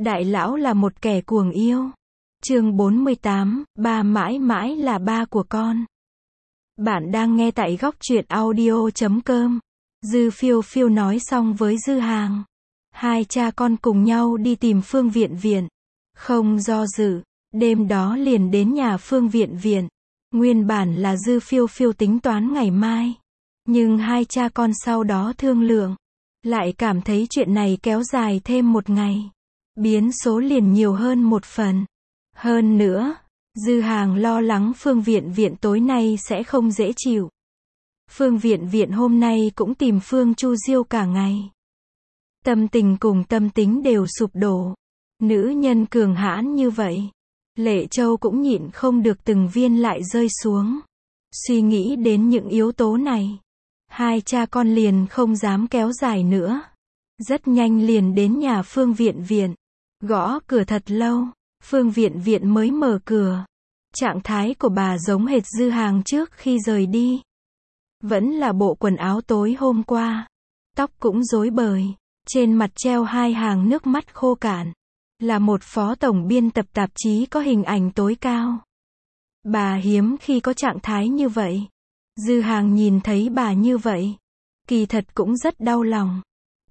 Đại lão là một kẻ cuồng yêu. Chương 48, ba mãi mãi là ba của con. Bạn đang nghe tại góc truyện audio.com. Dư Phiêu Phiêu nói xong với Dư Hàng. Hai cha con cùng nhau đi tìm Phương Viện Viện. Không do dự, đêm đó liền đến nhà Phương Viện Viện. Nguyên bản là Dư Phiêu Phiêu tính toán ngày mai. Nhưng hai cha con sau đó thương lượng. Lại cảm thấy chuyện này kéo dài thêm một ngày. Biến số liền nhiều hơn một phần. Hơn nữa, Dư Hàng lo lắng Phương Viện Viện tối nay sẽ không dễ chịu. Phương Viện Viện hôm nay cũng tìm Phương Chu Diêu cả ngày. Tâm tình cùng tâm tính đều sụp đổ. Nữ nhân cường hãn như vậy. Lệ Châu cũng nhịn không được từng viên lại rơi xuống. Suy nghĩ đến những yếu tố này. Hai cha con liền không dám kéo dài nữa. Rất nhanh liền đến nhà Phương Viện Viện. Gõ cửa thật lâu, Phương Viện Viện mới mở cửa. Trạng thái của bà giống hệt Dư Hàng trước khi rời đi. Vẫn là bộ quần áo tối hôm qua. Tóc cũng rối bời. Trên mặt treo hai hàng nước mắt khô cạn. Là một phó tổng biên tập tạp chí có hình ảnh tối cao. Bà hiếm khi có trạng thái như vậy. Dư Hàng nhìn thấy bà như vậy. Kỳ thật cũng rất đau lòng.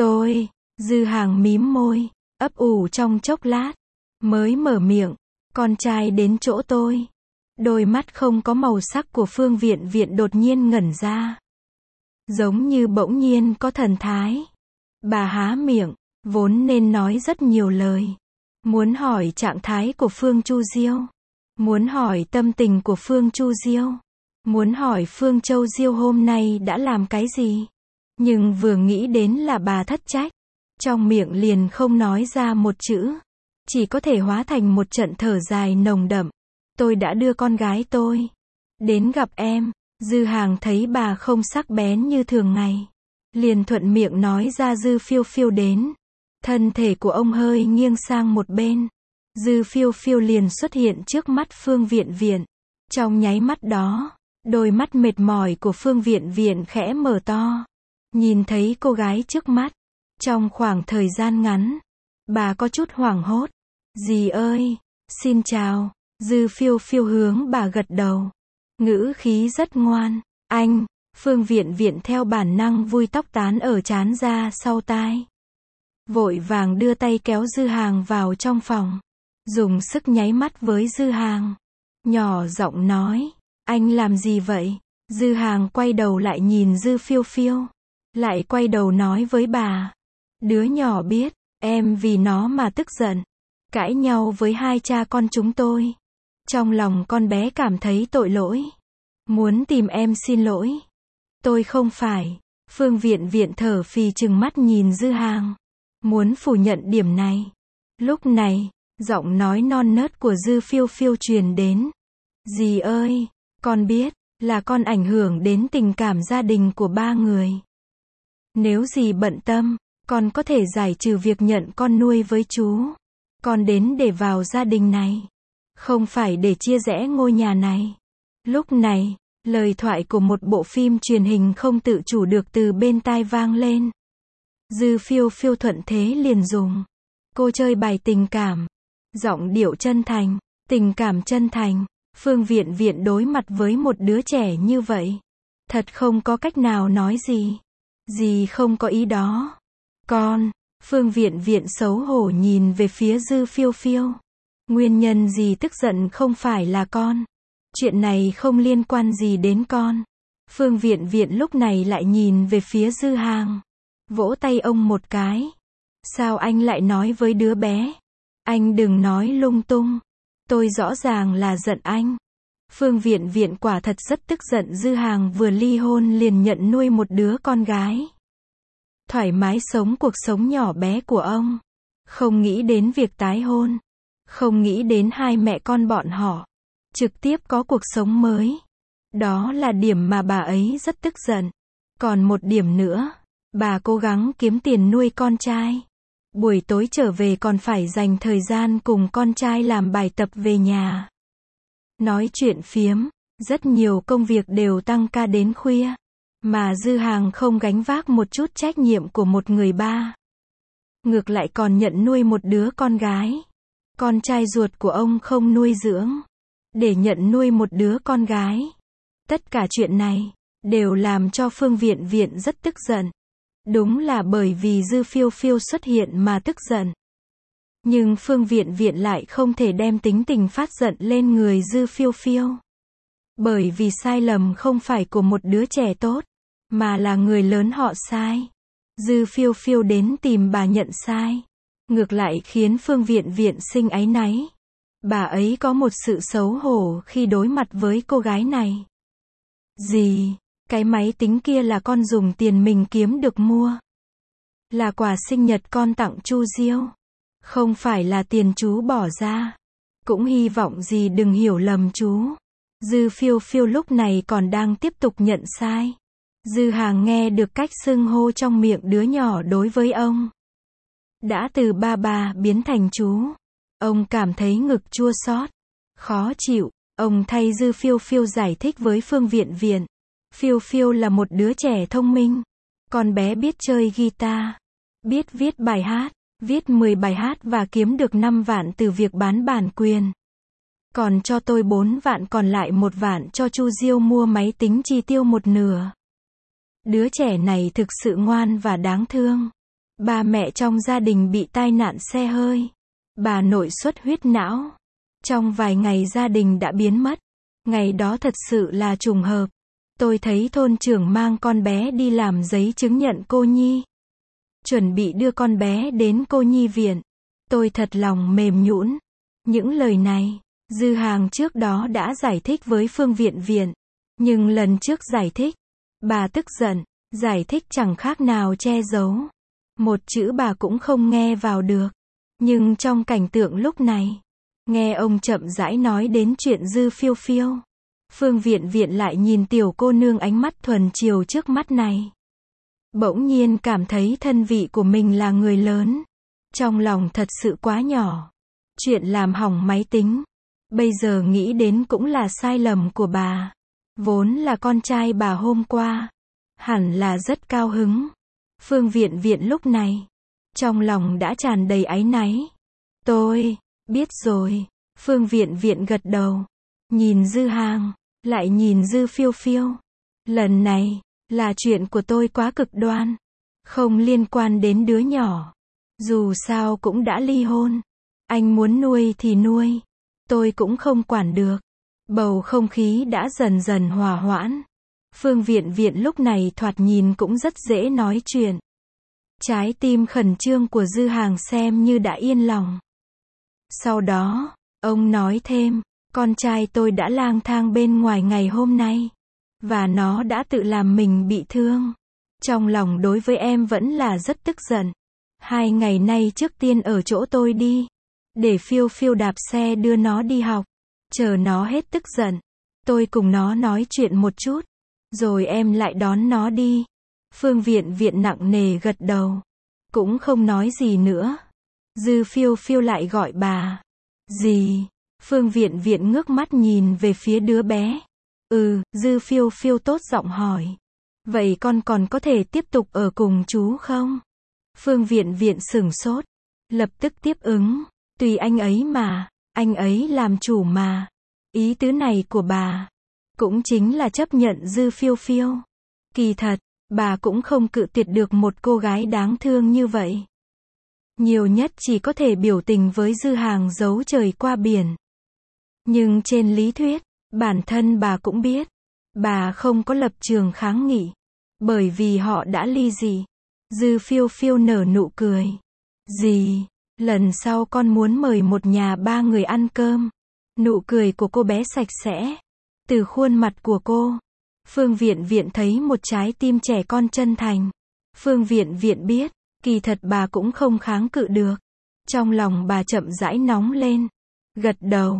Dư Hàng mím môi, ấp ủ trong chốc lát. Mới mở miệng, con trai đến chỗ tôi. Đôi mắt không có màu sắc của Phương Viện Viện đột nhiên ngẩn ra. Giống như bỗng nhiên có thần thái. Bà há miệng, vốn nên nói rất nhiều lời. Muốn hỏi trạng thái của Phương Chu Diêu. Muốn hỏi tâm tình của Phương Chu Diêu. Muốn hỏi Phương Châu Diêu hôm nay đã làm cái gì. Nhưng vừa nghĩ đến là bà thất trách. Trong miệng liền không nói ra một chữ. Chỉ có thể hóa thành một trận thở dài nồng đậm. Tôi đã đưa con gái tôi đến gặp em. Dư Hàng thấy bà không sắc bén như thường ngày. Liền thuận miệng nói ra Dư Phiêu Phiêu đến. Thân thể của ông hơi nghiêng sang một bên. Dư Phiêu Phiêu liền xuất hiện trước mắt Phương Viện Viện. Trong nháy mắt đó, đôi mắt mệt mỏi của Phương Viện Viện khẽ mở to. Nhìn thấy cô gái trước mắt. Trong khoảng thời gian ngắn, bà có chút hoảng hốt. Dì ơi, xin chào. Dư Phiêu Phiêu hướng bà gật đầu. Ngữ khí rất ngoan. Anh, Phương Viện Viện theo bản năng vui tóc tán ở trán ra sau tai. Vội vàng đưa tay kéo Dư Hàng vào trong phòng. Dùng sức nháy mắt với Dư Hàng. Nhỏ giọng nói, anh làm gì vậy? Dư Hàng quay đầu lại nhìn Dư Phiêu Phiêu. Lại quay đầu nói với bà. Đứa nhỏ biết, em vì nó mà tức giận. Cãi nhau với hai cha con chúng tôi. Trong lòng con bé cảm thấy tội lỗi. Muốn tìm em xin lỗi. Tôi không phải. Phương Viện Viện thở phì trừng mắt nhìn Dư Hàng. Muốn phủ nhận điểm này. Lúc này, giọng nói non nớt của Dư Phiêu Phiêu truyền đến. Dì ơi, con biết, là con ảnh hưởng đến tình cảm gia đình của ba người. Nếu dì bận tâm, con có thể giải trừ việc nhận con nuôi với chú. Con đến để vào gia đình này. Không phải để chia rẽ ngôi nhà này. Lúc này, lời thoại của một bộ phim truyền hình không tự chủ được từ bên tai vang lên. Dư Phiêu Phiêu thuận thế liền dùng. Cô chơi bài tình cảm. Giọng điệu chân thành, tình cảm chân thành. Phương Viện Viện đối mặt với một đứa trẻ như vậy. Thật không có cách nào nói gì. Dì không có ý đó. Con, Phương Viện Viện xấu hổ nhìn về phía Dư Phiêu Phiêu. Nguyên nhân dì tức giận không phải là con. Chuyện này không liên quan gì đến con. Phương Viện Viện lúc này lại nhìn về phía Dư Hàng. Vỗ tay ông một cái. Sao anh lại nói với đứa bé? Anh đừng nói lung tung. Tôi rõ ràng là giận anh. Phương Viện Viện quả thật rất tức giận Dư Hàng vừa ly hôn liền nhận nuôi một đứa con gái. Thoải mái sống cuộc sống nhỏ bé của ông. Không nghĩ đến việc tái hôn. Không nghĩ đến hai mẹ con bọn họ. Trực tiếp có cuộc sống mới. Đó là điểm mà bà ấy rất tức giận. Còn một điểm nữa. Bà cố gắng kiếm tiền nuôi con trai. Buổi tối trở về còn phải dành thời gian cùng con trai làm bài tập về nhà. Nói chuyện phiếm. Rất nhiều công việc đều tăng ca đến khuya. Mà Dư Hàng không gánh vác một chút trách nhiệm của một người ba. ngược lại còn nhận nuôi một đứa con gái. Con trai ruột của ông không nuôi dưỡng, để nhận nuôi một đứa con gái. Tất cả chuyện này, đều làm cho Phương Viện Viện rất tức giận. Đúng là bởi vì Dư Phiêu Phiêu xuất hiện mà tức giận. Nhưng Phương Viện Viện lại không thể đem tính tình phát giận lên người Dư Phiêu Phiêu. Bởi vì sai lầm không phải của một đứa trẻ tốt, mà là người lớn họ sai. Dư Phiêu Phiêu đến tìm bà nhận sai. Ngược lại khiến Phương Viện Viện sinh áy náy. Bà ấy có một sự xấu hổ khi đối mặt với cô gái này. Gì? Cái máy tính kia là con dùng tiền mình kiếm được mua. Là quà sinh nhật con tặng Chu Diêu. Không phải là tiền chú bỏ ra. Cũng hy vọng gì đừng hiểu lầm chú. Dư Phiêu Phiêu lúc này còn đang tiếp tục nhận sai. Dư Hàng nghe được cách xưng hô trong miệng đứa nhỏ đối với ông. Đã từ ba biến thành chú. Ông cảm thấy ngực chua xót, khó chịu. Ông thay Dư Phiêu Phiêu giải thích với Phương Viện Viện. Phiêu Phiêu là một đứa trẻ thông minh. Con bé biết chơi guitar, biết viết bài hát, viết 10 bài hát và kiếm được 5 vạn từ việc bán bản quyền. Còn cho tôi 4 vạn còn lại 1 vạn cho Chu Diêu mua máy tính chi tiêu một nửa. Đứa trẻ này thực sự ngoan và đáng thương. Ba mẹ trong gia đình bị tai nạn xe hơi. Bà nội xuất huyết não. Trong vài ngày gia đình đã biến mất. Ngày đó thật sự là trùng hợp. Tôi thấy thôn trưởng mang con bé đi làm giấy chứng nhận cô nhi. Chuẩn bị đưa con bé đến cô nhi viện. Tôi thật lòng mềm nhũn. Những lời này, Dư Hàng trước đó đã giải thích với Phương Viện Viện. Nhưng lần trước giải thích, bà tức giận, giải thích chẳng khác nào che giấu. Một chữ bà cũng không nghe vào được. Nhưng trong cảnh tượng lúc này, nghe ông chậm rãi nói đến chuyện Dư Phiêu Phiêu. Phương Viện Viện lại nhìn tiểu cô nương ánh mắt thuần chiều trước mắt này. Bỗng nhiên cảm thấy thân vị của mình là người lớn. Trong lòng thật sự quá nhỏ. Chuyện làm hỏng máy tính. Bây giờ nghĩ đến cũng là sai lầm của bà. Vốn là con trai bà hôm qua. Hẳn là rất cao hứng. Phương Viện Viện lúc này, trong lòng đã tràn đầy áy náy. Tôi biết rồi. Phương Viện Viện gật đầu. Nhìn Dư Hàng, lại nhìn Dư Phiêu Phiêu. Lần này, là chuyện của tôi quá cực đoan. Không liên quan đến đứa nhỏ. Dù sao cũng đã ly hôn. Anh muốn nuôi thì nuôi. Tôi cũng không quản được. Bầu không khí đã dần dần hòa hoãn. Phương Viện Viện lúc này thoạt nhìn cũng rất dễ nói chuyện. Trái tim khẩn trương của Dư Hàng xem như đã yên lòng. Sau đó, ông nói thêm, con trai tôi đã lang thang bên ngoài ngày hôm nay. Và nó đã tự làm mình bị thương. Trong lòng đối với em vẫn là rất tức giận. 2 ngày nay trước tiên ở chỗ tôi đi. Để Phiêu Phiêu đạp xe đưa nó đi học. Chờ nó hết tức giận. Tôi cùng nó nói chuyện một chút. Rồi em lại đón nó đi. Phương Viện Viện nặng nề gật đầu. Cũng không nói gì nữa. Dư Phiêu Phiêu lại gọi bà. Gì? Phương Viện Viện ngước mắt nhìn về phía đứa bé. Dư Phiêu Phiêu tốt giọng hỏi. Vậy con còn có thể tiếp tục ở cùng chú không? Phương Viện Viện sửng sốt. Lập tức tiếp ứng. Tùy anh ấy mà. Anh ấy làm chủ mà. Ý tứ này của bà cũng chính là chấp nhận Dư Phiêu Phiêu. Kỳ thật, bà cũng không cự tuyệt được một cô gái đáng thương như vậy. Nhiều nhất chỉ có thể biểu tình với Dư Hàng giấu trời qua biển. Nhưng trên lý thuyết, bản thân bà cũng biết, bà không có lập trường kháng nghị. Bởi vì họ đã ly dị. Dư Phiêu Phiêu nở nụ cười. Gì? Lần sau con muốn mời một nhà 3 người ăn cơm. Nụ cười của cô bé sạch sẽ. Từ khuôn mặt của cô, Phương Viện Viện thấy một trái tim trẻ con chân thành. Phương Viện Viện biết, kỳ thật bà cũng không kháng cự được. Trong lòng bà chậm rãi nóng lên. Gật đầu,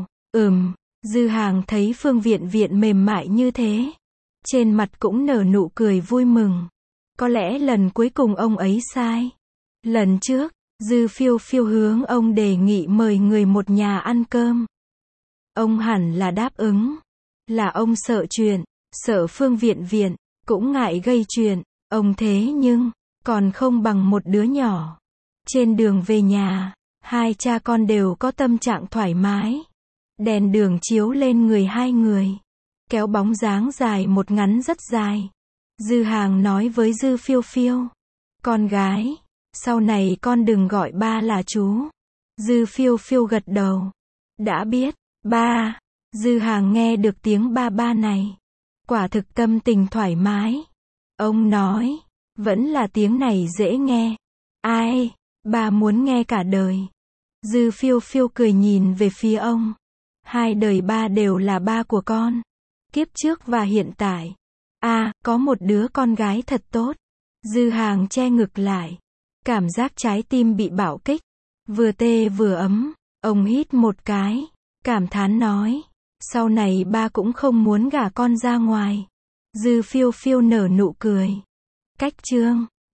Dư Hàng thấy Phương Viện Viện mềm mại như thế. Trên mặt cũng nở nụ cười vui mừng. Có lẽ lần cuối cùng ông ấy sai. Lần trước, Dư Phiêu Phiêu hướng ông đề nghị mời người một nhà ăn cơm. Ông hẳn là đáp ứng. Là ông sợ chuyện, sợ Phương Viện Viện, cũng ngại gây chuyện. Ông thế nhưng, còn không bằng một đứa nhỏ. Trên đường về nhà, hai cha con đều có tâm trạng thoải mái. Đèn đường chiếu lên người hai người. Kéo bóng dáng dài một ngắn rất dài. Dư Hàng nói với Dư Phiêu Phiêu. Con gái, sau này con đừng gọi ba là chú. Dư Phiêu Phiêu gật đầu. Đã biết, ba. Dư Hàng nghe được tiếng ba ba này. Quả thực tâm tình thoải mái. Ông nói, vẫn là tiếng này dễ nghe. Ai, ba muốn nghe cả đời. Dư Phiêu Phiêu cười nhìn về phía ông. Hai đời ba đều là ba của con. Kiếp trước và hiện tại. Có một đứa con gái thật tốt. Dư Hàng che ngực lại. Cảm giác trái tim bị bạo kích. Vừa tê vừa ấm. Ông hít một cái. Cảm thán nói. Sau này ba cũng không muốn gả con ra ngoài. Dư Phiêu Phiêu nở nụ cười. Cách chương